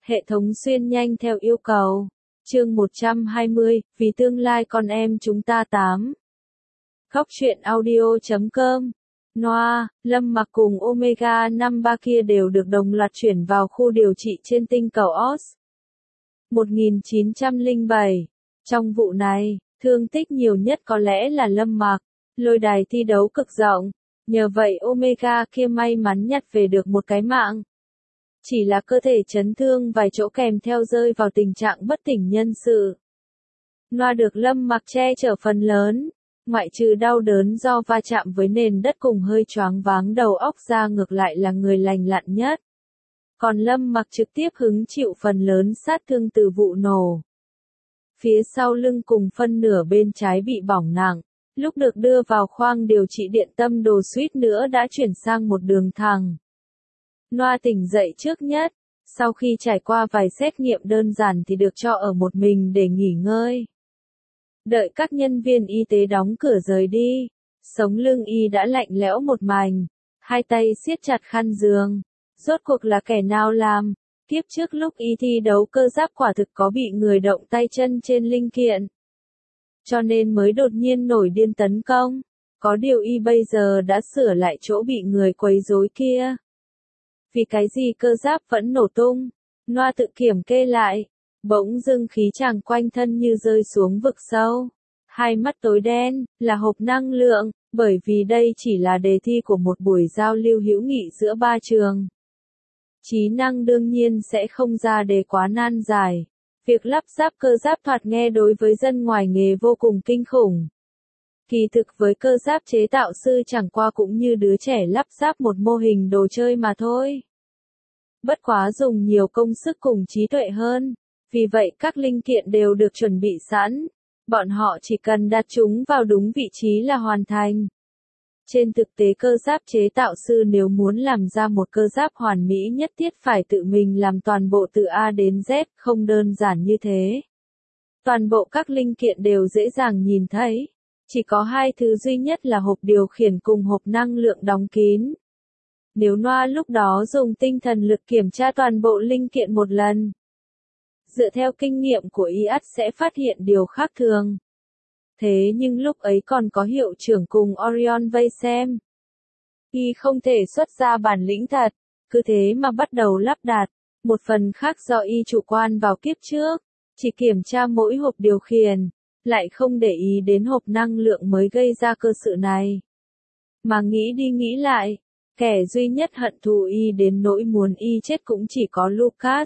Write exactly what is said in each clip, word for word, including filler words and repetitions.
Hệ thống xuyên nhanh theo yêu cầu. Chương một trăm hai mươi, vì tương lai con em chúng ta tám. Góc truyện audio chấm com. Noah, Lâm Mặc cùng Omega năm ba kia đều được đồng loạt chuyển vào khu điều trị trên tinh cầu Oz. một nghìn chín trăm lẻ bảy. Trong vụ này, thương tích nhiều nhất có lẽ là Lâm Mặc. Lôi đài thi đấu cực rộng, nhờ vậy Omega kia may mắn nhặt về được một cái mạng. Chỉ là cơ thể chấn thương vài chỗ kèm theo rơi vào tình trạng bất tỉnh nhân sự. Noah được Lâm Mặc che chở phần lớn, ngoại trừ đau đớn do va chạm với nền đất cùng hơi choáng váng đầu óc ra ngược lại là người lành lặn nhất. Còn Lâm Mặc trực tiếp hứng chịu phần lớn sát thương từ vụ nổ. Phía sau lưng cùng phân nửa bên trái bị bỏng nặng, lúc được đưa vào khoang điều trị điện tâm đồ suýt nữa đã chuyển sang một đường thẳng. Noah tỉnh dậy trước nhất, sau khi trải qua vài xét nghiệm đơn giản thì được cho ở một mình để nghỉ ngơi. Đợi các nhân viên y tế đóng cửa rời đi, sống lưng y đã lạnh lẽo một mảnh, hai tay siết chặt khăn giường. Rốt cuộc là kẻ nào làm? Kiếp trước lúc y thi đấu cơ giáp quả thực có bị người động tay chân trên linh kiện, cho nên mới đột nhiên nổi điên tấn công. Có điều y bây giờ đã sửa lại chỗ bị người quấy rối kia. Vì cái gì cơ giáp vẫn nổ tung? Noah tự kiểm kê lại. Bỗng dưng khí chàng quanh thân như rơi xuống vực sâu. Hai mắt tối đen, là hộp năng lượng, bởi vì đây chỉ là đề thi của một buổi giao lưu hữu nghị giữa ba trường. Trí năng đương nhiên sẽ không ra đề quá nan giải. Việc lắp ráp cơ giáp thoạt nghe đối với dân ngoài nghề vô cùng kinh khủng. Kỳ thực với cơ giáp chế tạo sư chẳng qua cũng như đứa trẻ lắp ráp một mô hình đồ chơi mà thôi. Bất quá dùng nhiều công sức cùng trí tuệ hơn. Vì vậy các linh kiện đều được chuẩn bị sẵn. Bọn họ chỉ cần đặt chúng vào đúng vị trí là hoàn thành. Trên thực tế cơ giáp chế tạo sư nếu muốn làm ra một cơ giáp hoàn mỹ nhất thiết phải tự mình làm toàn bộ từ A đến Z, không đơn giản như thế. Toàn bộ các linh kiện đều dễ dàng nhìn thấy. Chỉ có hai thứ duy nhất là hộp điều khiển cùng hộp năng lượng đóng kín. Nếu Noah lúc đó dùng tinh thần lực kiểm tra toàn bộ linh kiện một lần, dựa theo kinh nghiệm của y ắt sẽ phát hiện điều khác thường. Thế nhưng lúc ấy còn có hiệu trưởng cùng Orion vây xem. Y không thể xuất ra bản lĩnh thật, cứ thế mà bắt đầu lắp đặt. Một phần khác do y chủ quan vào kiếp trước, chỉ kiểm tra mỗi hộp điều khiển, lại không để ý đến hộp năng lượng mới gây ra cơ sự này. Mà nghĩ đi nghĩ lại, kẻ duy nhất hận thù y đến nỗi muốn y chết cũng chỉ có Lucas.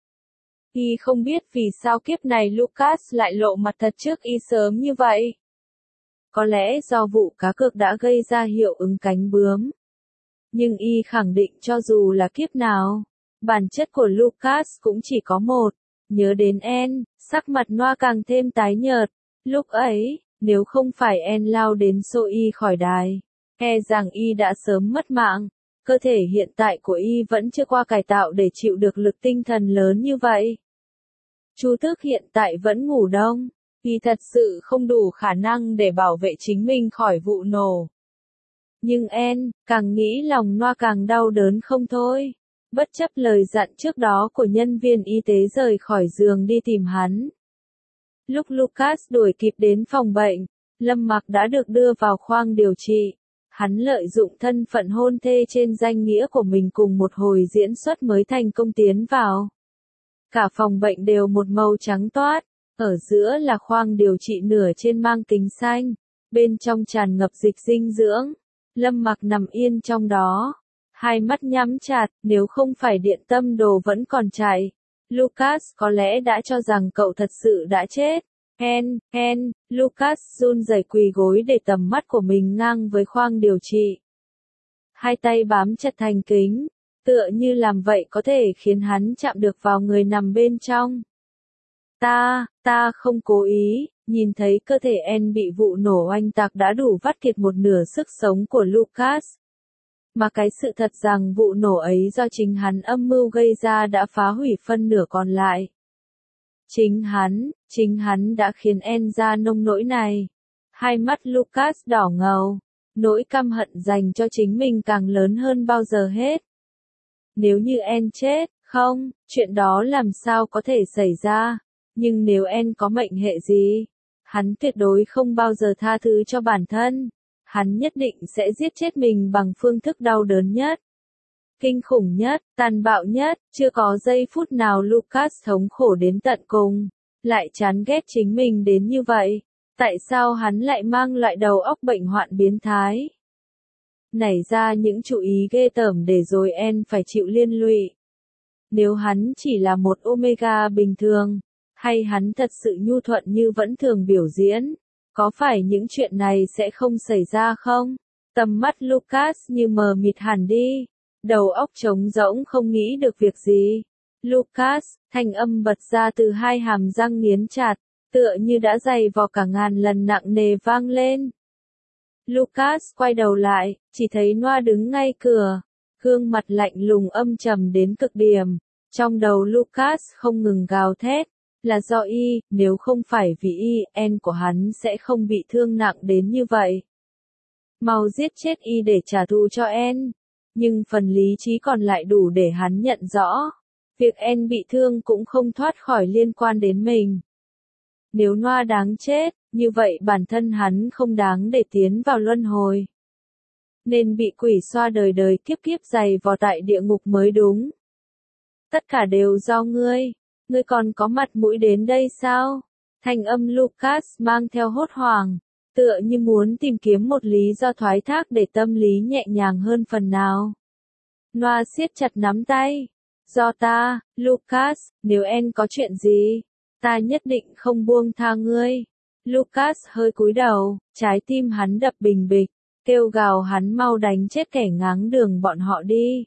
Y không biết vì sao kiếp này Lucas lại lộ mặt thật trước y sớm như vậy. Có lẽ do vụ cá cược đã gây ra hiệu ứng cánh bướm. Nhưng y khẳng định cho dù là kiếp nào, bản chất của Lucas cũng chỉ có một. Nhớ đến En, sắc mặt Noah càng thêm tái nhợt. Lúc ấy, nếu không phải En lao đến xô y khỏi đài, e rằng y đã sớm mất mạng. Cơ thể hiện tại của y vẫn chưa qua cải tạo để chịu được lực tinh thần lớn như vậy. Chu Tước hiện tại vẫn ngủ đông, y thật sự không đủ khả năng để bảo vệ chính mình khỏi vụ nổ. Nhưng En, càng nghĩ lòng Noah càng đau đớn không thôi. Bất chấp lời dặn trước đó của nhân viên y tế rời khỏi giường đi tìm hắn. Lúc Lucas đuổi kịp đến phòng bệnh, Lâm Mặc đã được đưa vào khoang điều trị. Hắn lợi dụng thân phận hôn thê trên danh nghĩa của mình cùng một hồi diễn xuất mới thành công tiến vào. Cả phòng bệnh đều một màu trắng toát, ở giữa là khoang điều trị nửa trên mang kính xanh, bên trong tràn ngập dịch dinh dưỡng. Lâm Mặc nằm yên trong đó, hai mắt nhắm chặt, nếu không phải điện tâm đồ vẫn còn chạy. Lucas có lẽ đã cho rằng cậu thật sự đã chết. En, En, Lucas run rẩy quỳ gối để tầm mắt của mình ngang với khoang điều trị. Hai tay bám chặt thành kính, tựa như làm vậy có thể khiến hắn chạm được vào người nằm bên trong. Ta, ta không cố ý, nhìn thấy cơ thể En bị vụ nổ oanh tạc đã đủ vắt kiệt một nửa sức sống của Lucas. Mà cái sự thật rằng vụ nổ ấy do chính hắn âm mưu gây ra đã phá hủy phân nửa còn lại. Chính hắn, chính hắn đã khiến En ra nông nỗi này. Hai mắt Lucas đỏ ngầu, nỗi căm hận dành cho chính mình càng lớn hơn bao giờ hết. Nếu như En chết, Không, chuyện đó làm sao có thể xảy ra. Nhưng nếu En có mệnh hệ gì, hắn tuyệt đối không bao giờ tha thứ cho bản thân. Hắn nhất định sẽ giết chết mình bằng phương thức đau đớn nhất, kinh khủng nhất, tàn bạo nhất. Chưa có giây phút nào Lucas thống khổ đến tận cùng, lại chán ghét chính mình đến như vậy. Tại sao hắn lại mang loại đầu óc bệnh hoạn biến thái? Nảy ra những chủ ý ghê tởm để rồi En phải chịu liên lụy. Nếu hắn chỉ là một Omega bình thường, hay hắn thật sự nhu thuận như vẫn thường biểu diễn, có phải những chuyện này sẽ không xảy ra không? Tầm mắt Lucas như mờ mịt hẳn đi, đầu óc trống rỗng không nghĩ được việc gì. Lucas, thanh âm bật ra từ hai hàm răng nghiến chặt, tựa như đã dày vò cả ngàn lần nặng nề vang lên. Lucas quay đầu lại, chỉ thấy Noa đứng ngay cửa, gương mặt lạnh lùng âm trầm đến cực điểm. Trong đầu Lucas không ngừng gào thét, là do y, nếu không phải vì y, En của hắn sẽ không bị thương nặng đến như vậy. Mau giết chết y để trả thù cho En. Nhưng phần lý trí còn lại đủ để hắn nhận rõ, việc En bị thương cũng không thoát khỏi liên quan đến mình. Nếu Noa đáng chết, như vậy bản thân hắn không đáng để tiến vào luân hồi, nên bị quỷ xoa đời đời kiếp kiếp dày vò tại địa ngục mới đúng. Tất cả đều do ngươi, ngươi còn có mặt mũi đến đây sao? Thanh âm Lucas mang theo hốt hoảng, tựa như muốn tìm kiếm một lý do thoái thác để tâm lý nhẹ nhàng hơn phần nào. Noa siết chặt nắm tay. Do ta, Lucas, nếu En có chuyện gì, ta nhất định không buông tha ngươi. Lucas hơi cúi đầu, trái tim hắn đập bình bịch, kêu gào hắn mau đánh chết kẻ ngáng đường bọn họ đi.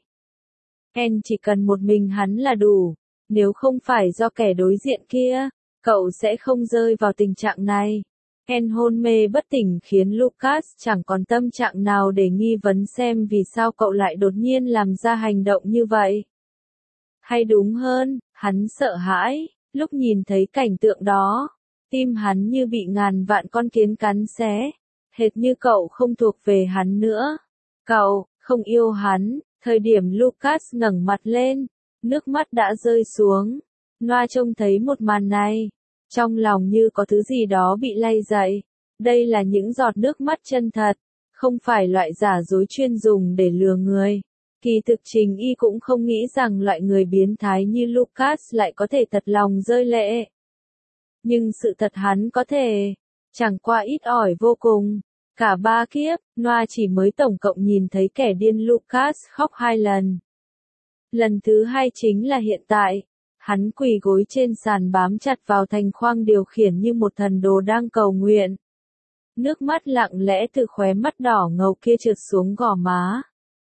En chỉ cần một mình hắn là đủ, nếu không phải do kẻ đối diện kia, cậu sẽ không rơi vào tình trạng này. En hôn mê bất tỉnh khiến Lucas chẳng còn tâm trạng nào để nghi vấn xem vì sao cậu lại đột nhiên làm ra hành động như vậy. Hay đúng hơn, hắn sợ hãi, lúc nhìn thấy cảnh tượng đó, tim hắn như bị ngàn vạn con kiến cắn xé, hệt như cậu không thuộc về hắn nữa. Cậu, không yêu hắn. Thời điểm Lucas ngẩng mặt lên, nước mắt đã rơi xuống. Noa trông thấy một màn này, trong lòng như có thứ gì đó bị lay dậy. Đây là những giọt nước mắt chân thật, không phải loại giả dối chuyên dùng để lừa người. Kỳ thực Trình Y cũng không nghĩ rằng loại người biến thái như Lucas lại có thể thật lòng rơi lệ. Nhưng sự thật hắn có thể, chẳng qua ít ỏi vô cùng. Cả ba kiếp, Noa chỉ mới tổng cộng nhìn thấy kẻ điên Lucas khóc hai lần. Lần thứ hai chính là hiện tại, hắn quỳ gối trên sàn bám chặt vào thành khoang điều khiển như một thần đồ đang cầu nguyện. Nước mắt lặng lẽ từ khóe mắt đỏ ngầu kia trượt xuống gò má,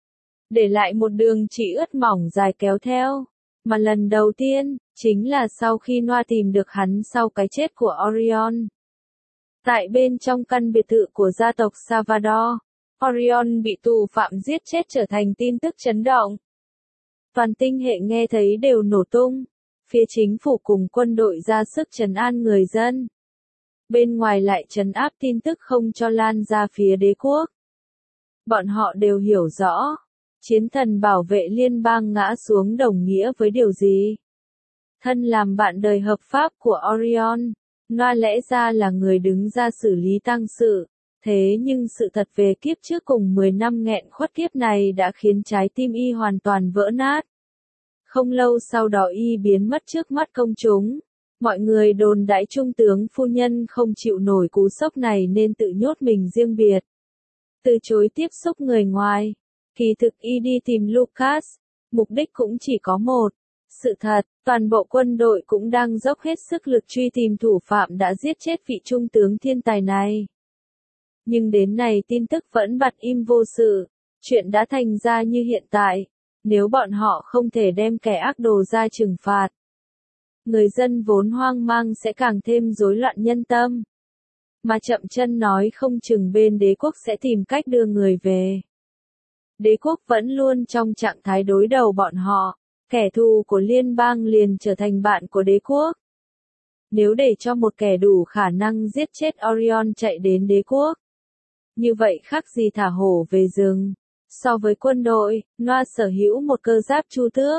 để lại một đường chỉ ướt mỏng dài kéo theo. Mà lần đầu tiên, chính là sau khi Noa tìm được hắn sau cái chết của Orion. Tại bên trong căn biệt thự của gia tộc Salvador, Orion bị tù phạm giết chết trở thành tin tức chấn động. Toàn tinh hệ nghe thấy đều nổ tung, phía chính phủ cùng quân đội ra sức trấn an người dân. Bên ngoài lại trấn áp tin tức không cho lan ra phía đế quốc. Bọn họ đều hiểu rõ, chiến thần bảo vệ liên bang ngã xuống đồng nghĩa với điều gì. Thân làm bạn đời hợp pháp của Orion, Noa lẽ ra là người đứng ra xử lý tang sự, thế nhưng sự thật về kiếp trước cùng mười năm nghẹn khuất kiếp này đã khiến trái tim y hoàn toàn vỡ nát. Không lâu sau đó y biến mất trước mắt công chúng. Mọi người đồn đãi trung tướng phu nhân không chịu nổi cú sốc này nên tự nhốt mình riêng biệt, từ chối tiếp xúc người ngoài. Kỳ thực y đi tìm Lucas, mục đích cũng chỉ có một. Sự thật, toàn bộ quân đội cũng đang dốc hết sức lực truy tìm thủ phạm đã giết chết vị trung tướng thiên tài này. Nhưng đến nay tin tức vẫn bặt im vô sự, chuyện đã thành ra như hiện tại, nếu bọn họ không thể đem kẻ ác đồ ra trừng phạt, người dân vốn hoang mang sẽ càng thêm rối loạn nhân tâm. Mà chậm chân nói không chừng bên đế quốc sẽ tìm cách đưa người về. Đế quốc vẫn luôn trong trạng thái đối đầu bọn họ. Kẻ thù của liên bang liền trở thành bạn của đế quốc. Nếu để cho một kẻ đủ khả năng giết chết Orion chạy đến đế quốc, như vậy khác gì thả hổ về rừng. So với quân đội, Noa sở hữu một cơ giáp chu tước,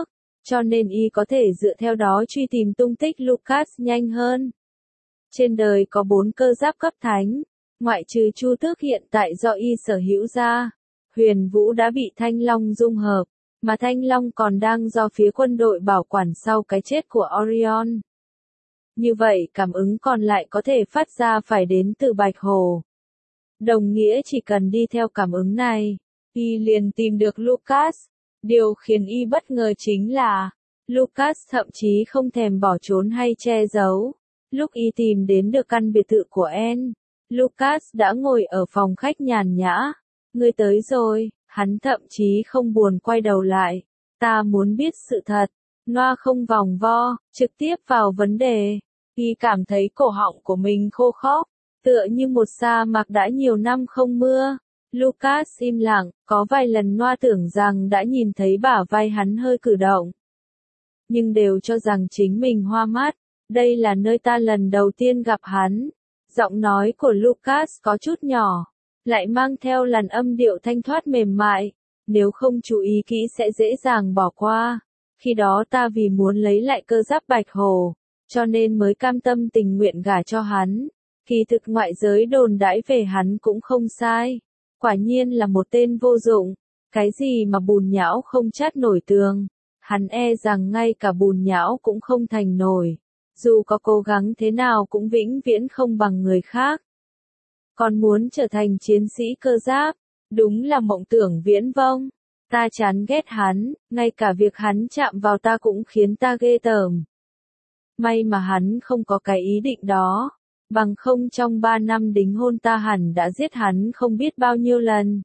cho nên y có thể dựa theo đó truy tìm tung tích Lucas nhanh hơn. Trên đời có bốn cơ giáp cấp thánh, ngoại trừ Chu Tước hiện tại do y sở hữu ra, Huyền Vũ đã bị Thanh Long dung hợp, mà Thanh Long còn đang do phía quân đội bảo quản sau cái chết của Orion. Như vậy cảm ứng còn lại có thể phát ra phải đến từ Bạch Hổ. Đồng nghĩa chỉ cần đi theo cảm ứng này, y liền tìm được Lucas. Điều khiến y bất ngờ chính là, Lucas thậm chí không thèm bỏ trốn hay che giấu. Lúc y tìm đến được căn biệt thự của Anne, Lucas đã ngồi ở phòng khách nhàn nhã. Ngươi tới rồi, hắn thậm chí không buồn quay đầu lại. Ta muốn biết sự thật. Noa không vòng vo, trực tiếp vào vấn đề. Y cảm thấy cổ họng của mình khô khốc, tựa như một sa mạc đã nhiều năm không mưa. Lucas im lặng, có vài lần Noa tưởng rằng đã nhìn thấy bả vai hắn hơi cử động. Nhưng đều cho rằng chính mình hoa mắt, đây là nơi ta lần đầu tiên gặp hắn. Giọng nói của Lucas có chút nhỏ, lại mang theo làn âm điệu thanh thoát mềm mại, nếu không chú ý kỹ sẽ dễ dàng bỏ qua. Khi đó ta vì muốn lấy lại cơ giáp Bạch Hổ, cho nên mới cam tâm tình nguyện gả cho hắn. Kỳ thực ngoại giới đồn đãi về hắn cũng không sai. Quả nhiên là một tên vô dụng, cái gì mà bùn nhão không chát nổi tường, hắn e rằng ngay cả bùn nhão cũng không thành nổi, dù có cố gắng thế nào cũng vĩnh viễn không bằng người khác. Còn muốn trở thành chiến sĩ cơ giáp, đúng là mộng tưởng viễn vông, ta chán ghét hắn, ngay cả việc hắn chạm vào ta cũng khiến ta ghê tởm. May mà hắn không có cái ý định đó. Bằng không trong ba năm đính hôn ta hẳn đã giết hắn không biết bao nhiêu lần.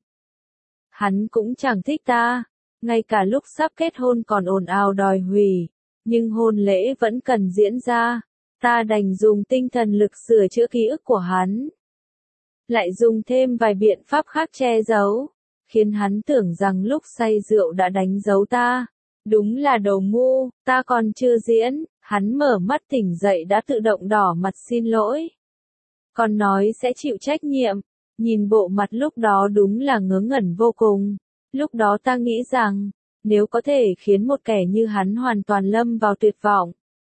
Hắn cũng chẳng thích ta, ngay cả lúc sắp kết hôn còn ồn ào đòi hủy, nhưng hôn lễ vẫn cần diễn ra, ta đành dùng tinh thần lực sửa chữa ký ức của hắn. Lại dùng thêm vài biện pháp khác che giấu, khiến hắn tưởng rằng lúc say rượu đã đánh dấu ta. Đúng là đồ ngu, ta còn chưa diễn, hắn mở mắt tỉnh dậy đã tự động đỏ mặt xin lỗi. Còn nói sẽ chịu trách nhiệm, nhìn bộ mặt lúc đó đúng là ngớ ngẩn vô cùng. Lúc đó ta nghĩ rằng, nếu có thể khiến một kẻ như hắn hoàn toàn lâm vào tuyệt vọng,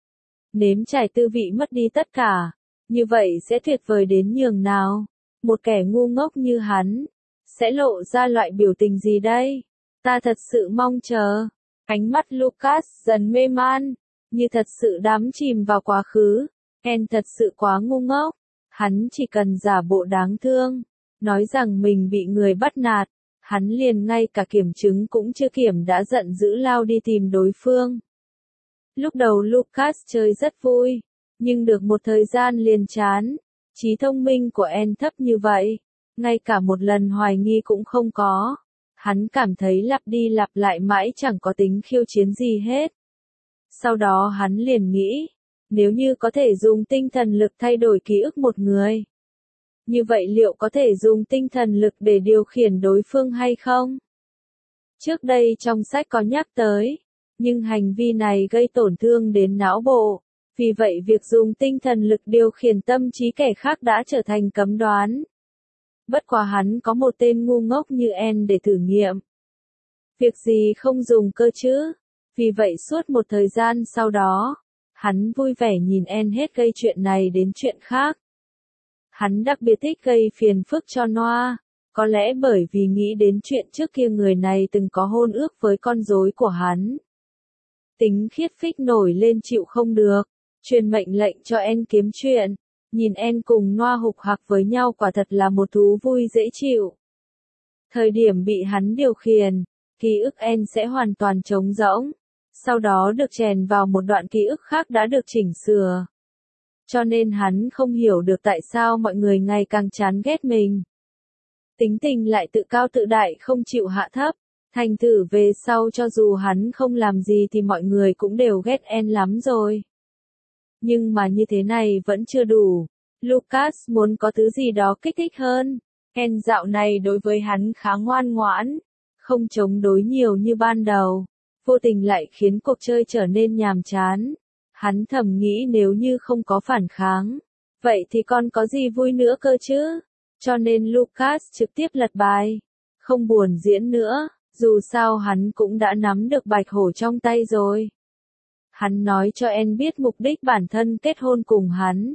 nếm trải tư vị mất đi tất cả, như vậy sẽ tuyệt vời đến nhường nào. Một kẻ ngu ngốc như hắn, sẽ lộ ra loại biểu tình gì đây? Ta thật sự mong chờ. Ánh mắt Lucas dần mê man, như thật sự đắm chìm vào quá khứ. Anne thật sự quá ngu ngốc. Hắn chỉ cần giả bộ đáng thương, nói rằng mình bị người bắt nạt, hắn liền ngay cả kiểm chứng cũng chưa kiểm đã giận dữ lao đi tìm đối phương. Lúc đầu Lucas chơi rất vui, nhưng được một thời gian liền chán. Trí thông minh của Anne thấp như vậy, ngay cả một lần hoài nghi cũng không có. Hắn cảm thấy lặp đi lặp lại mãi chẳng có tính khiêu chiến gì hết. Sau đó hắn liền nghĩ, nếu như có thể dùng tinh thần lực thay đổi ký ức một người, như vậy liệu có thể dùng tinh thần lực để điều khiển đối phương hay không? Trước đây trong sách có nhắc tới, nhưng hành vi này gây tổn thương đến não bộ, vì vậy việc dùng tinh thần lực điều khiển tâm trí kẻ khác đã trở thành cấm đoán. Bất quá hắn có một tên ngu ngốc như Anne để thử nghiệm. Việc gì không dùng cơ chứ? Vì vậy suốt một thời gian sau đó, hắn vui vẻ nhìn Anne hết gây chuyện này đến chuyện khác. Hắn đặc biệt thích gây phiền phức cho Noa, có lẽ bởi vì nghĩ đến chuyện trước kia người này từng có hôn ước với con rối của hắn. Tính khiết phích nổi lên chịu không được, truyền mệnh lệnh cho Anne kiếm chuyện. Nhìn Anne cùng Noa hục hặc với nhau quả thật là một thú vui dễ chịu. Thời điểm bị hắn điều khiển, ký ức Anne sẽ hoàn toàn trống rỗng, sau đó được chèn vào một đoạn ký ức khác đã được chỉnh sửa. Cho nên hắn không hiểu được tại sao mọi người ngày càng chán ghét mình. Tính tình lại tự cao tự đại không chịu hạ thấp, thành thử về sau cho dù hắn không làm gì thì mọi người cũng đều ghét Anne lắm rồi. Nhưng mà như thế này vẫn chưa đủ. Lucas muốn có thứ gì đó kích thích hơn. Anne dạo này đối với hắn khá ngoan ngoãn, không chống đối nhiều như ban đầu. Vô tình lại khiến cuộc chơi trở nên nhàm chán. Hắn thầm nghĩ nếu như không có phản kháng, vậy thì còn có gì vui nữa cơ chứ? Cho nên Lucas trực tiếp lật bài. Không buồn diễn nữa, dù sao hắn cũng đã nắm được Bạch Hổ trong tay rồi. Hắn nói cho Anne biết mục đích bản thân kết hôn cùng hắn.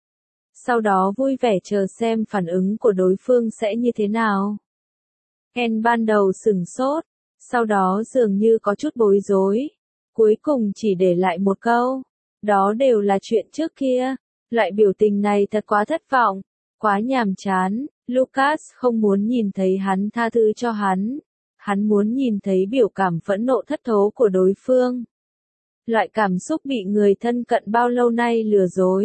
Sau đó vui vẻ chờ xem phản ứng của đối phương sẽ như thế nào. Anne ban đầu sửng sốt, sau đó dường như có chút bối rối. Cuối cùng chỉ để lại một câu. Đó đều là chuyện trước kia. Loại biểu tình này thật quá thất vọng, quá nhàm chán. Lucas không muốn nhìn thấy hắn tha thứ cho hắn. Hắn muốn nhìn thấy biểu cảm phẫn nộ thất thố của đối phương. Loại cảm xúc bị người thân cận bao lâu nay lừa dối.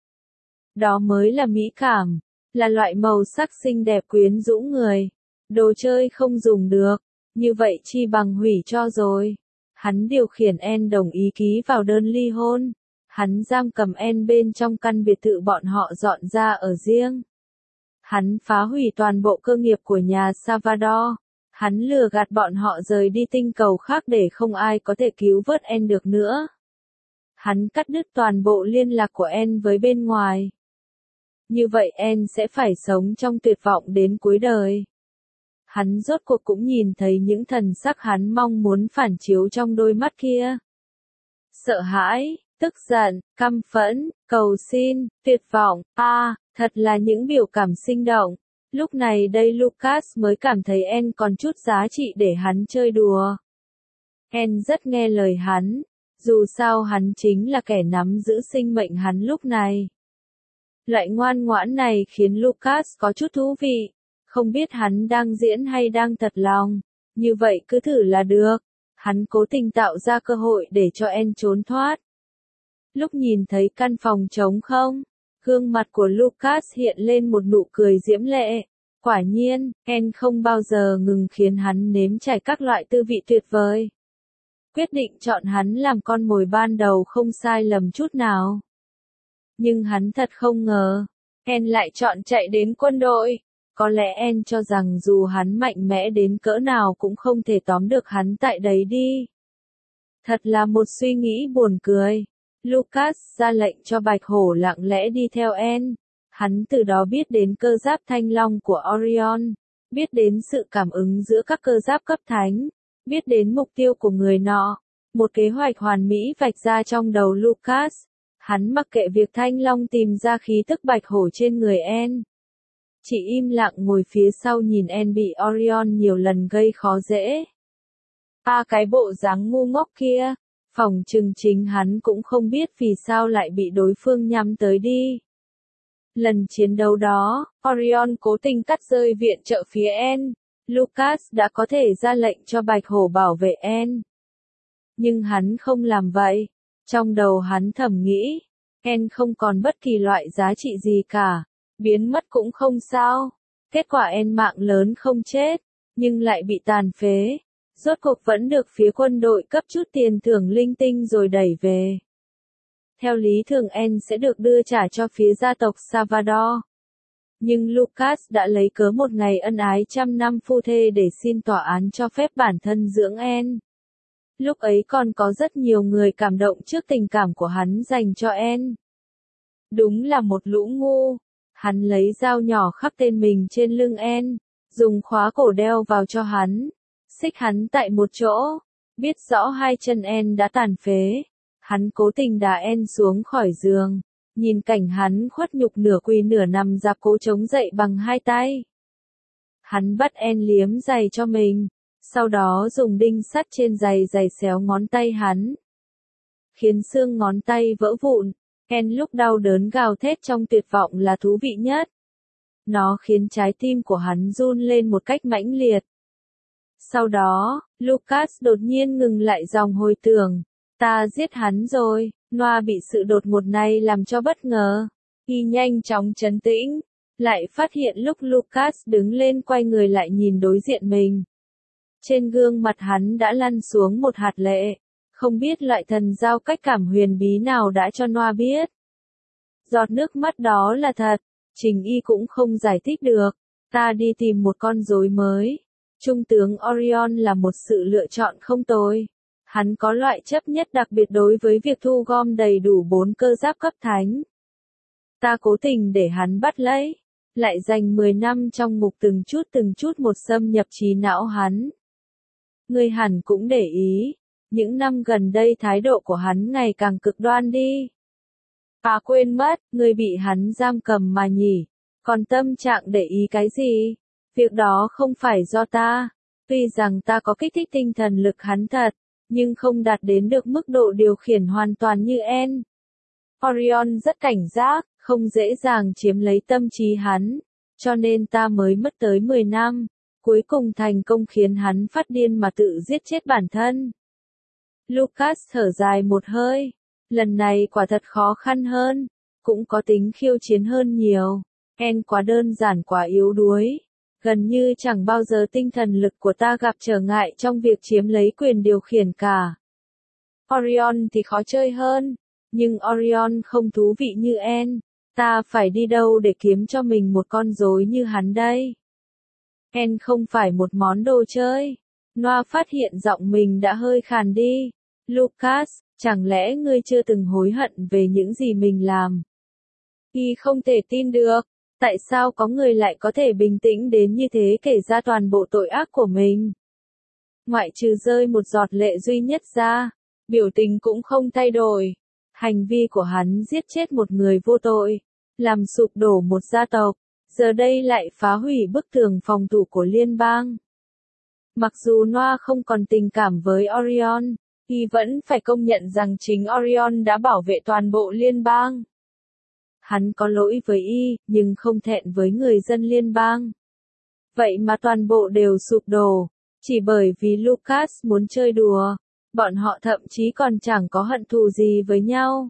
Đó mới là mỹ cảm, là loại màu sắc xinh đẹp quyến rũ người. Đồ chơi không dùng được, như vậy chi bằng hủy cho rồi. Hắn điều khiển Anne đồng ý ký vào đơn ly hôn. Hắn giam cầm Anne bên trong căn biệt thự bọn họ dọn ra ở riêng. Hắn phá hủy toàn bộ cơ nghiệp của nhà Salvador. Hắn lừa gạt bọn họ rời đi tinh cầu khác để không ai có thể cứu vớt Anne được nữa. Hắn cắt đứt toàn bộ liên lạc của Anne với bên ngoài. Như vậy Anne sẽ phải sống trong tuyệt vọng đến cuối đời. Hắn rốt cuộc cũng nhìn thấy những thần sắc hắn mong muốn phản chiếu trong đôi mắt kia. Sợ hãi, tức giận, căm phẫn, cầu xin, tuyệt vọng, a, à, thật là những biểu cảm sinh động. Lúc này đây Lucas mới cảm thấy Anne còn chút giá trị để hắn chơi đùa. Anne rất nghe lời hắn, dù sao hắn chính là kẻ nắm giữ sinh mệnh hắn lúc này. Loại ngoan ngoãn này khiến Lucas có chút thú vị, không biết hắn đang diễn hay đang thật lòng, như vậy cứ thử là được. Hắn cố tình tạo ra cơ hội để cho Anne trốn thoát. Lúc nhìn thấy căn phòng trống không, gương mặt của Lucas hiện lên một nụ cười diễm lệ. Quả nhiên, Anne không bao giờ ngừng khiến hắn nếm trải các loại tư vị tuyệt vời. Quyết định chọn hắn làm con mồi ban đầu không sai lầm chút nào. Nhưng hắn thật không ngờ, Anne lại chọn chạy đến quân đội. Có lẽ Anne cho rằng dù hắn mạnh mẽ đến cỡ nào cũng không thể tóm được hắn tại đấy đi. Thật là một suy nghĩ buồn cười. Lucas ra lệnh cho Bạch Hổ lặng lẽ đi theo Anne. Hắn từ đó biết đến cơ giáp thanh long của Orion, biết đến sự cảm ứng giữa các cơ giáp cấp thánh, biết đến mục tiêu của người nọ. Một kế hoạch hoàn mỹ vạch ra trong đầu Lucas. Hắn mặc kệ việc thanh long tìm ra khí tức Bạch Hổ trên người Anne. Chỉ im lặng ngồi phía sau nhìn Anne bị Orion nhiều lần gây khó dễ. À, cái bộ dáng ngu ngốc kia, phỏng chừng chính hắn cũng không biết vì sao lại bị đối phương nhắm tới đi. Lần chiến đấu đó, Orion cố tình cắt rơi viện trợ phía Anne. Lucas đã có thể ra lệnh cho Bạch Hổ bảo vệ Anne. Nhưng hắn không làm vậy. Trong đầu hắn thầm nghĩ, Anne không còn bất kỳ loại giá trị gì cả. Biến mất cũng không sao. Kết quả Anne mạng lớn không chết, nhưng lại bị tàn phế. Rốt cuộc vẫn được phía quân đội cấp chút tiền thưởng linh tinh rồi đẩy về. Theo lý thường Anne sẽ được đưa trả cho phía gia tộc Salvador. Nhưng Lucas đã lấy cớ một ngày ân ái trăm năm phu thê để xin tòa án cho phép bản thân dưỡng Anne. Lúc ấy còn có rất nhiều người cảm động trước tình cảm của hắn dành cho Anne. Đúng là một lũ ngu. Hắn lấy dao nhỏ khắc tên mình trên lưng Anne, dùng khóa cổ đeo vào cho hắn, xích hắn tại một chỗ, biết rõ hai chân Anne đã tàn phế. Hắn cố tình đá Anne xuống khỏi giường, nhìn cảnh hắn khuất nhục nửa quỳ nửa nằm dạp cố chống dậy bằng hai tay. Hắn bắt Anne liếm giày cho mình, sau đó dùng đinh sắt trên giày giày xéo ngón tay hắn, khiến xương ngón tay vỡ vụn. Anne lúc đau đớn gào thét trong tuyệt vọng là thú vị nhất. Nó khiến trái tim của hắn run lên một cách mãnh liệt. Sau đó, Lucas đột nhiên ngừng lại dòng hồi tưởng. Ta giết hắn rồi. Noa bị sự đột ngột này làm cho bất ngờ. Y nhanh chóng trấn tĩnh, lại phát hiện lúc Lucas đứng lên quay người lại nhìn đối diện mình. Trên gương mặt hắn đã lăn xuống một hạt lệ. Không biết loại thần giao cách cảm huyền bí nào đã cho Noa biết. Giọt nước mắt đó là thật, Trình Y cũng không giải thích được. Ta đi tìm một con rối mới. Trung tướng Orion là một sự lựa chọn không tồi. Hắn có loại chấp nhất đặc biệt đối với việc thu gom đầy đủ bốn cơ giáp cấp thánh. Ta cố tình để hắn bắt lấy, lại dành mười năm trong ngục từng chút từng chút một xâm nhập trí não hắn. Ngươi hẳn cũng để ý. những năm gần đây thái độ của hắn ngày càng cực đoan đi. À quên mất, ngươi bị hắn giam cầm mà nhỉ, còn tâm trạng để ý cái gì? Việc đó không phải do ta, tuy rằng ta có kích thích tinh thần lực hắn thật, nhưng không đạt đến được mức độ điều khiển hoàn toàn như En. Orion rất cảnh giác, không dễ dàng chiếm lấy tâm trí hắn, cho nên ta mới mất tới mười năm, cuối cùng thành công khiến hắn phát điên mà tự giết chết bản thân. Lucas thở dài một hơi, lần này quả thật khó khăn hơn, cũng có tính khiêu chiến hơn nhiều. En quá đơn giản quá yếu đuối, gần như chẳng bao giờ tinh thần lực của ta gặp trở ngại trong việc chiếm lấy quyền điều khiển cả. Orion thì khó chơi hơn, nhưng Orion không thú vị như En, ta phải đi đâu để kiếm cho mình một con rối như hắn đây? En không phải một món đồ chơi. Noa phát hiện giọng mình đã hơi khàn đi. Lucas, chẳng lẽ ngươi chưa từng hối hận về những gì mình làm? Y không thể tin được, tại sao có người lại có thể bình tĩnh đến như thế kể ra toàn bộ tội ác của mình? Ngoại trừ rơi một giọt lệ duy nhất ra, biểu tình cũng không thay đổi. Hành vi của hắn giết chết một người vô tội, làm sụp đổ một gia tộc, giờ đây lại phá hủy bức tường phòng thủ của liên bang. Mặc dù Noa không còn tình cảm với Orion, y vẫn phải công nhận rằng chính Orion đã bảo vệ toàn bộ liên bang. Hắn có lỗi với y, nhưng không thẹn với người dân liên bang. Vậy mà toàn bộ đều sụp đổ, chỉ bởi vì Lucas muốn chơi đùa. Bọn họ thậm chí còn chẳng có hận thù gì với nhau.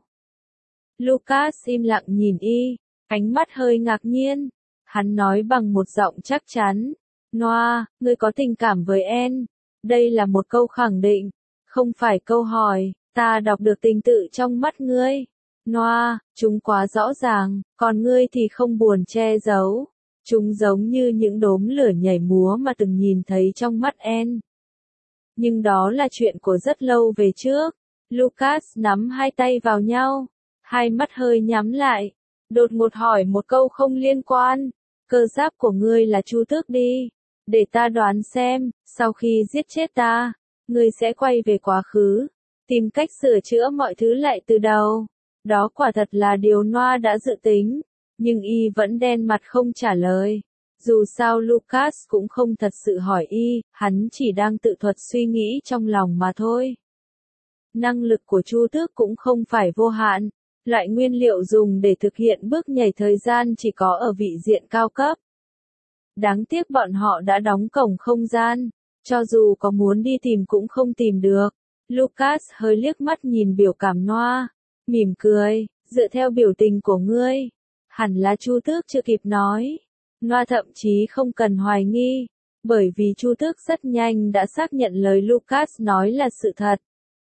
Lucas im lặng nhìn y, ánh mắt hơi ngạc nhiên. Hắn nói bằng một giọng chắc chắn. Noa, ngươi có tình cảm với En. Đây là một câu khẳng định, không phải câu hỏi. Ta đọc được tình tự trong mắt ngươi. Noa, chúng quá rõ ràng, còn ngươi thì không buồn che giấu. Chúng giống như những đốm lửa nhảy múa mà từng nhìn thấy trong mắt En. Nhưng đó là chuyện của rất lâu về trước. Lucas nắm hai tay vào nhau, hai mắt hơi nhắm lại, đột ngột hỏi một câu không liên quan. Cơ giáp của ngươi là Chu Tước đi. Để ta đoán xem, sau khi giết chết ta, ngươi sẽ quay về quá khứ, tìm cách sửa chữa mọi thứ lại từ đầu. Đó quả thật là điều Noa đã dự tính, nhưng y vẫn đen mặt không trả lời. Dù sao Lucas cũng không thật sự hỏi y, hắn chỉ đang tự thuật suy nghĩ trong lòng mà thôi. Năng lực của Chu Tước cũng không phải vô hạn, loại nguyên liệu dùng để thực hiện bước nhảy thời gian chỉ có ở vị diện cao cấp. Đáng tiếc bọn họ đã đóng cổng không gian, cho dù có muốn đi tìm cũng không tìm được. Lucas hơi liếc mắt nhìn biểu cảm Noa, mỉm cười, dựa theo biểu tình của ngươi, hẳn là Chu Tước chưa kịp nói. Noa thậm chí không cần hoài nghi, bởi vì Chu Tước rất nhanh đã xác nhận lời Lucas nói là sự thật.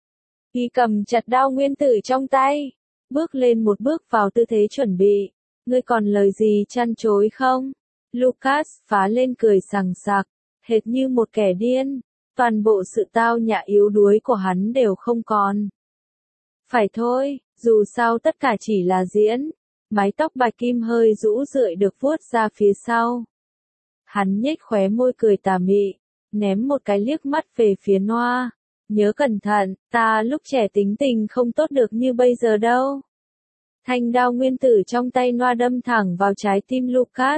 Y cầm chặt đao nguyên tử trong tay, bước lên một bước vào tư thế chuẩn bị. Ngươi còn lời gì chăn chối không? Lucas phá lên cười sằng sặc, hệt như một kẻ điên. Toàn bộ sự tao nhã yếu đuối của hắn đều không còn. Phải thôi, dù sao tất cả chỉ là diễn. Mái tóc bạch kim hơi rũ rượi được vuốt ra phía sau. Hắn nhếch khóe môi cười tà mị, ném một cái liếc mắt về phía Noa. Nhớ cẩn thận, ta lúc trẻ tính tình không tốt được như bây giờ đâu. Thanh đao nguyên tử trong tay Noa đâm thẳng vào trái tim Lucas.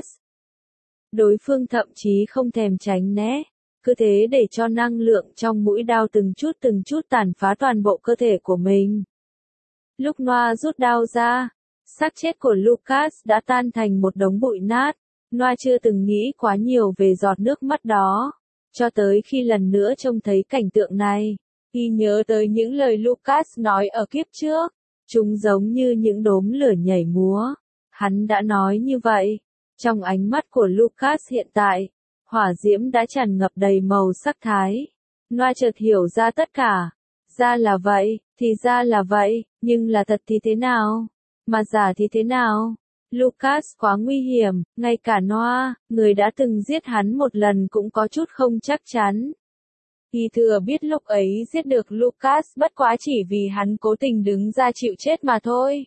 Đối phương thậm chí không thèm tránh né, cứ thế để cho năng lượng trong mũi đao từng chút từng chút tàn phá toàn bộ cơ thể của mình. Lúc Noa rút đao ra, xác chết của Lucas đã tan thành một đống bụi nát. Noa chưa từng nghĩ quá nhiều về giọt nước mắt đó, cho tới khi lần nữa trông thấy cảnh tượng này, y nhớ tới những lời Lucas nói ở kiếp trước. Chúng giống như những đốm lửa nhảy múa. Hắn đã nói như vậy. Trong ánh mắt của Lucas hiện tại, hỏa diễm đã tràn ngập đầy màu sắc thái. Noa chợt hiểu ra tất cả. Ra là vậy, thì ra là vậy, nhưng là thật thì thế nào? Mà giả thì thế nào? Lucas quá nguy hiểm, ngay cả Noa, người đã từng giết hắn một lần cũng có chút không chắc chắn. Y thừa biết lúc ấy giết được Lucas bất quá chỉ vì hắn cố tình đứng ra chịu chết mà thôi.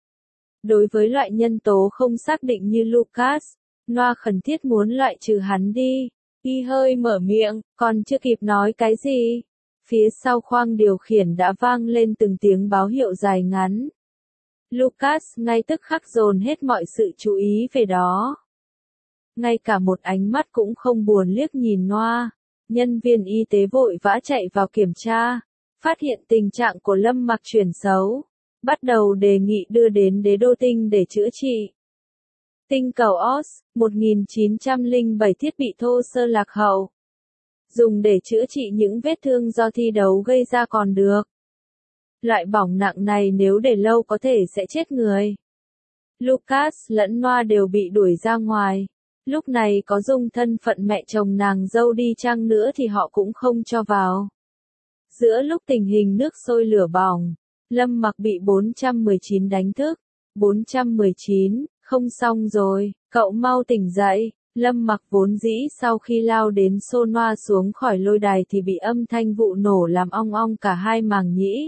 Đối với loại nhân tố không xác định như Lucas, Noa khẩn thiết muốn loại trừ hắn đi. Y hơi mở miệng, còn chưa kịp nói cái gì. Phía sau khoang điều khiển đã vang lên từng tiếng báo hiệu dài ngắn. Lucas ngay tức khắc dồn hết mọi sự chú ý về đó. Ngay cả một ánh mắt cũng không buồn liếc nhìn Noah. Nhân viên y tế vội vã chạy vào kiểm tra, phát hiện tình trạng của Lâm Mặc chuyển xấu, bắt đầu đề nghị đưa đến đế đô tinh để chữa trị. Tinh cầu Oz, một nghìn chín trăm lẻ bảy thiết bị thô sơ lạc hậu, dùng để chữa trị những vết thương do thi đấu gây ra còn được. Loại bỏng nặng này nếu để lâu có thể sẽ chết người. Lucas lẫn Noah đều bị đuổi ra ngoài. Lúc này có dung thân phận mẹ chồng nàng dâu đi chăng nữa thì họ cũng không cho vào. Giữa lúc tình hình nước sôi lửa bỏng, Lâm Mặc bị bốn trăm mười chín đánh thức. bốn trăm mười chín, không xong rồi, cậu mau tỉnh dậy. Lâm Mặc vốn dĩ sau khi lao đến xô Noah xuống khỏi lôi đài thì bị âm thanh vụ nổ làm ong ong cả hai màng nhĩ.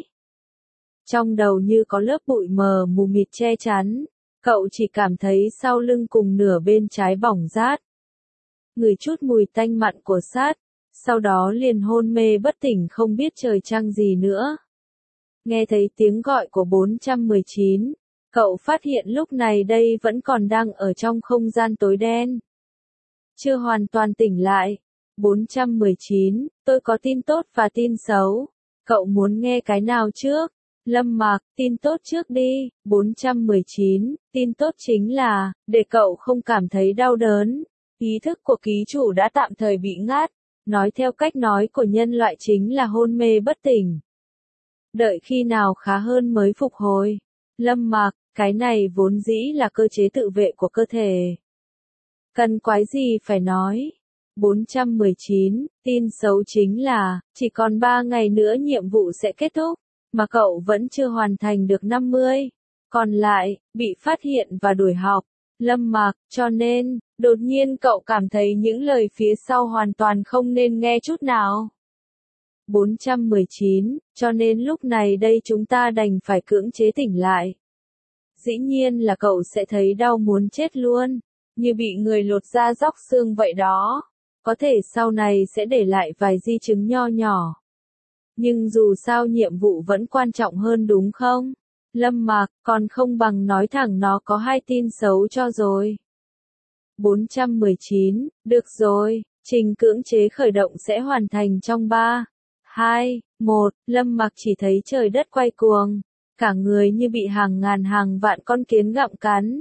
Trong đầu như có lớp bụi mờ mù mịt che chắn, cậu chỉ cảm thấy sau lưng cùng nửa bên trái bỏng rát. Ngửi chút mùi tanh mặn của sắt, sau đó liền hôn mê bất tỉnh không biết trời trăng gì nữa. Nghe thấy tiếng gọi của bốn trăm mười chín, cậu phát hiện lúc này đây vẫn còn đang ở trong không gian tối đen. Chưa hoàn toàn tỉnh lại. bốn trăm mười chín, tôi có tin tốt và tin xấu. Cậu muốn nghe cái nào trước? Lâm Mặc, tin tốt trước đi. bốn trăm mười chín, tin tốt chính là, để cậu không cảm thấy đau đớn. Ý thức của ký chủ đã tạm thời bị ngắt. Nói theo cách nói của nhân loại chính là hôn mê bất tỉnh. Đợi khi nào khá hơn mới phục hồi. Lâm Mặc, cái này vốn dĩ là cơ chế tự vệ của cơ thể. Cần quái gì phải nói. bốn trăm mười chín, tin xấu chính là, chỉ còn ba ngày nữa nhiệm vụ sẽ kết thúc, mà cậu vẫn chưa hoàn thành được năm mươi. Còn lại, bị phát hiện và đuổi học. Lâm Mặc, cho nên, đột nhiên cậu cảm thấy những lời phía sau hoàn toàn không nên nghe chút nào. bốn trăm mười chín, cho nên lúc này đây chúng ta đành phải cưỡng chế tỉnh lại. Dĩ nhiên là cậu sẽ thấy đau muốn chết luôn, như bị người lột da róc xương vậy đó. Có thể sau này sẽ để lại vài di chứng nho nhỏ. Nhưng dù sao nhiệm vụ vẫn quan trọng hơn đúng không? Lâm Mặc, còn không bằng nói thẳng nó có hai tin xấu cho rồi. bốn trăm mười chín, được rồi, trình cưỡng chế khởi động sẽ hoàn thành trong ba, hai, một, Lâm Mặc chỉ thấy trời đất quay cuồng, cả người như bị hàng ngàn hàng vạn con kiến gặm cắn.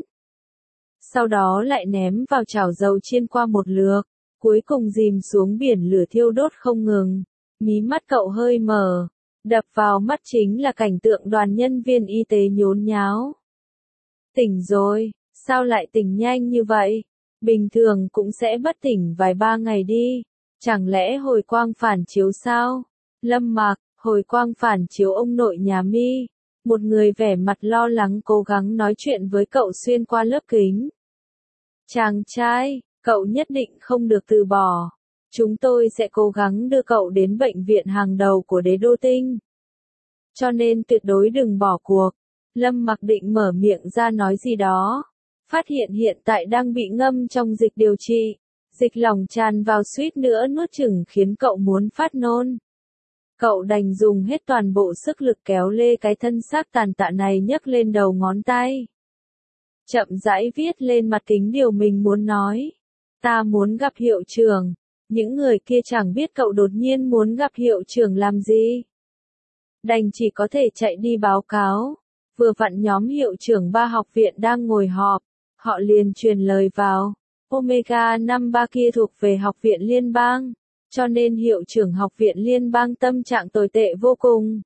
Sau đó lại ném vào chảo dầu chiên qua một lượt, cuối cùng dìm xuống biển lửa thiêu đốt không ngừng. Mí mắt cậu hơi mở, đập vào mắt chính là cảnh tượng đoàn nhân viên y tế nhốn nháo. Tỉnh rồi, sao lại tỉnh nhanh như vậy? Bình thường cũng sẽ bất tỉnh vài ba ngày đi. Chẳng lẽ hồi quang phản chiếu sao? Lâm Mặc, hồi quang phản chiếu ông nội nhà Mi. Một người vẻ mặt lo lắng cố gắng nói chuyện với cậu xuyên qua lớp kính. Chàng trai, cậu nhất định không được từ bỏ. Chúng tôi sẽ cố gắng đưa cậu đến bệnh viện hàng đầu của đế đô tinh. Cho nên tuyệt đối đừng bỏ cuộc. Lâm Mặc định mở miệng ra nói gì đó. Phát hiện hiện tại đang bị ngâm trong dịch điều trị. Dịch lỏng tràn vào suýt nữa nuốt chửng khiến cậu muốn phát nôn. Cậu đành dùng hết toàn bộ sức lực kéo lê cái thân xác tàn tạ này nhấc lên đầu ngón tay. Chậm rãi viết lên mặt kính điều mình muốn nói. Ta muốn gặp hiệu trưởng. Những người kia chẳng biết cậu đột nhiên muốn gặp hiệu trưởng làm gì. Đành chỉ có thể chạy đi báo cáo. Vừa vặn nhóm hiệu trưởng ba học viện đang ngồi họp. Họ liền truyền lời vào. Omega năm ba kia thuộc về học viện liên bang. Cho nên hiệu trưởng học viện liên bang tâm trạng tồi tệ vô cùng.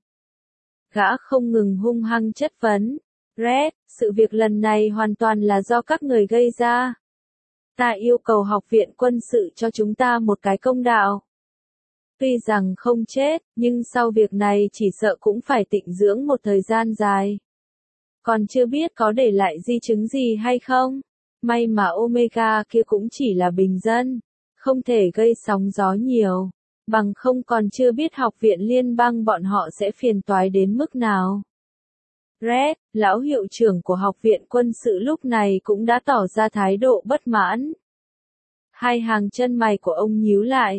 Gã không ngừng hung hăng chất vấn. Red, sự việc lần này hoàn toàn là do các người gây ra. Ta yêu cầu học viện quân sự cho chúng ta một cái công đạo. Tuy rằng không chết, nhưng sau việc này chỉ sợ cũng phải tịnh dưỡng một thời gian dài. Còn chưa biết có để lại di chứng gì hay không. May mà Omega kia cũng chỉ là bình dân, không thể gây sóng gió nhiều. Bằng không còn chưa biết học viện liên bang bọn họ sẽ phiền toái đến mức nào. Red, lão hiệu trưởng của học viện quân sự lúc này cũng đã tỏ ra thái độ bất mãn. Hai hàng chân mày của ông nhíu lại,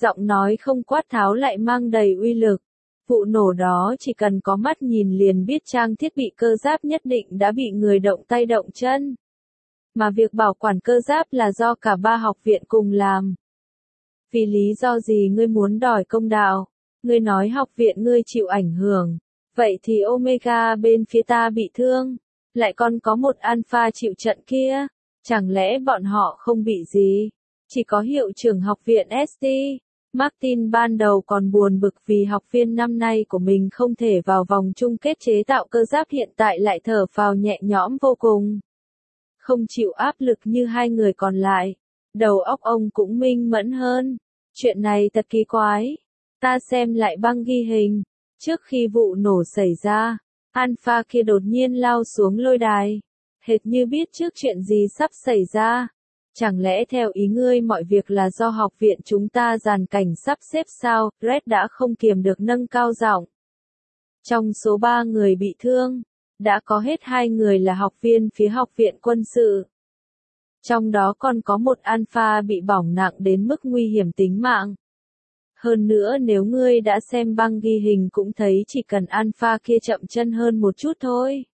Giọng nói không quát tháo lại mang đầy uy lực. Vụ nổ đó chỉ cần có mắt nhìn liền biết trang thiết bị cơ giáp nhất định đã bị người động tay động chân. Mà việc bảo quản cơ giáp là do cả ba học viện cùng làm. Vì lý do gì ngươi muốn đòi công đạo? Ngươi nói học viện ngươi chịu ảnh hưởng. Vậy thì Omega bên phía ta bị thương. Lại còn có một Alpha chịu trận kia. Chẳng lẽ bọn họ không bị gì? Chỉ có hiệu trưởng học viện ét tê. Martin ban đầu còn buồn bực vì học viên năm nay của mình không thể vào vòng chung kết chế tạo cơ giáp, hiện tại lại thở phào nhẹ nhõm vô cùng. Không chịu áp lực như hai người còn lại. Đầu óc ông cũng minh mẫn hơn. Chuyện này thật kỳ quái. Ta xem lại băng ghi hình. Trước khi vụ nổ xảy ra, Alpha kia đột nhiên lao xuống lôi đài. Hệt như biết trước chuyện gì sắp xảy ra. Chẳng lẽ theo ý ngươi mọi việc là do học viện chúng ta dàn cảnh sắp xếp sao? Red đã không kiềm được nâng cao giọng. Trong số ba người bị thương, đã có hết hai người là học viên phía học viện quân sự. Trong đó còn có một Alpha bị bỏng nặng đến mức nguy hiểm tính mạng. Hơn nữa nếu ngươi đã xem băng ghi hình cũng thấy chỉ cần Alpha kia chậm chân hơn một chút thôi.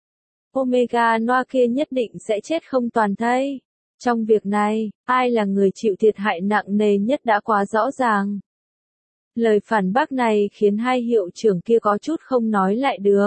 Omega Noa kia nhất định sẽ chết không toàn thây. Trong việc này, ai là người chịu thiệt hại nặng nề nhất đã quá rõ ràng. Lời phản bác này khiến hai hiệu trưởng kia có chút không nói lại được.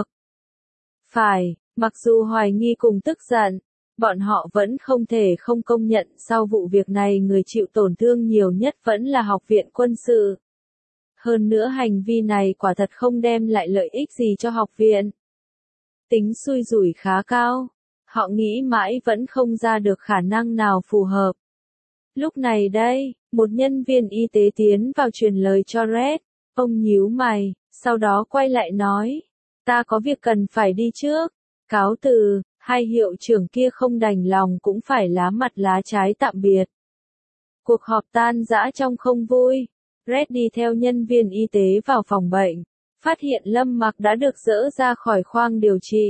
Phải, mặc dù hoài nghi cùng tức giận, bọn họ vẫn không thể không công nhận sau vụ việc này người chịu tổn thương nhiều nhất vẫn là học viện quân sự. Hơn nữa hành vi này quả thật không đem lại lợi ích gì cho học viện. Tính xui rủi khá cao. Họ nghĩ mãi vẫn không ra được khả năng nào phù hợp. Lúc này đây, một nhân viên y tế tiến vào truyền lời cho Red. Ông nhíu mày, sau đó quay lại nói. Ta có việc cần phải đi trước. Cáo từ, hai hiệu trưởng kia không đành lòng cũng phải lá mặt lá trái tạm biệt. Cuộc họp tan rã trong không vui. Red đi theo nhân viên y tế vào phòng bệnh. Phát hiện Lâm Mặc đã được dỡ ra khỏi khoang điều trị.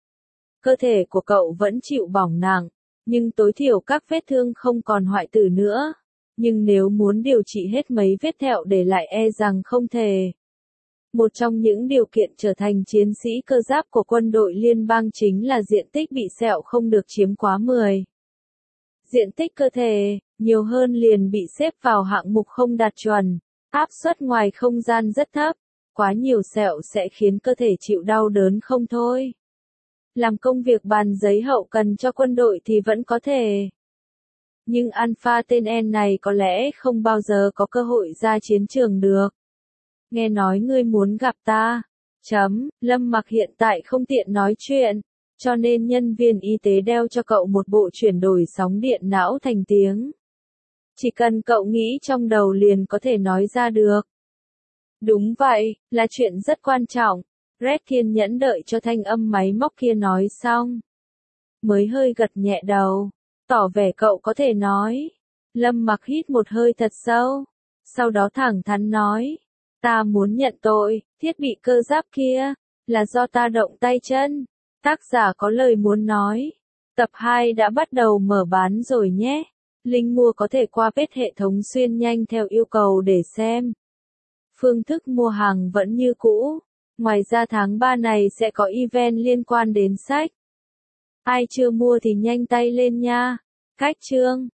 Cơ thể của cậu vẫn chịu bỏng nặng, nhưng tối thiểu các vết thương không còn hoại tử nữa. Nhưng nếu muốn điều trị hết mấy vết thẹo để lại e rằng không thể. Một trong những điều kiện trở thành chiến sĩ cơ giáp của quân đội liên bang chính là diện tích bị sẹo không được chiếm quá mười. Diện tích cơ thể, nhiều hơn liền bị xếp vào hạng mục không đạt chuẩn, áp suất ngoài không gian rất thấp, quá nhiều sẹo sẽ khiến cơ thể chịu đau đớn không thôi. Làm công việc bàn giấy hậu cần cho quân đội thì vẫn có thể. Nhưng Alpha tên N này có lẽ không bao giờ có cơ hội ra chiến trường được. Nghe nói ngươi muốn gặp ta. Chấm, Lâm Mặc hiện tại không tiện nói chuyện, cho nên nhân viên y tế đeo cho cậu một bộ chuyển đổi sóng điện não thành tiếng. Chỉ cần cậu nghĩ trong đầu liền có thể nói ra được. Đúng vậy, là chuyện rất quan trọng. Red kiên nhẫn đợi cho thanh âm máy móc kia nói xong. Mới hơi gật nhẹ đầu, tỏ vẻ cậu có thể nói. Lâm Mặc hít một hơi thật sâu, sau đó thẳng thắn nói. Ta muốn nhận tội, thiết bị cơ giáp kia, là do ta động tay chân. Tác giả có lời muốn nói. Tập hai đã bắt đầu mở bán rồi nhé. Link mua có thể qua page hệ thống xuyên nhanh theo yêu cầu để xem. Phương thức mua hàng vẫn như cũ. Ngoài ra tháng ba này sẽ có event liên quan đến sách. Ai chưa mua thì nhanh tay lên nha. Cách chương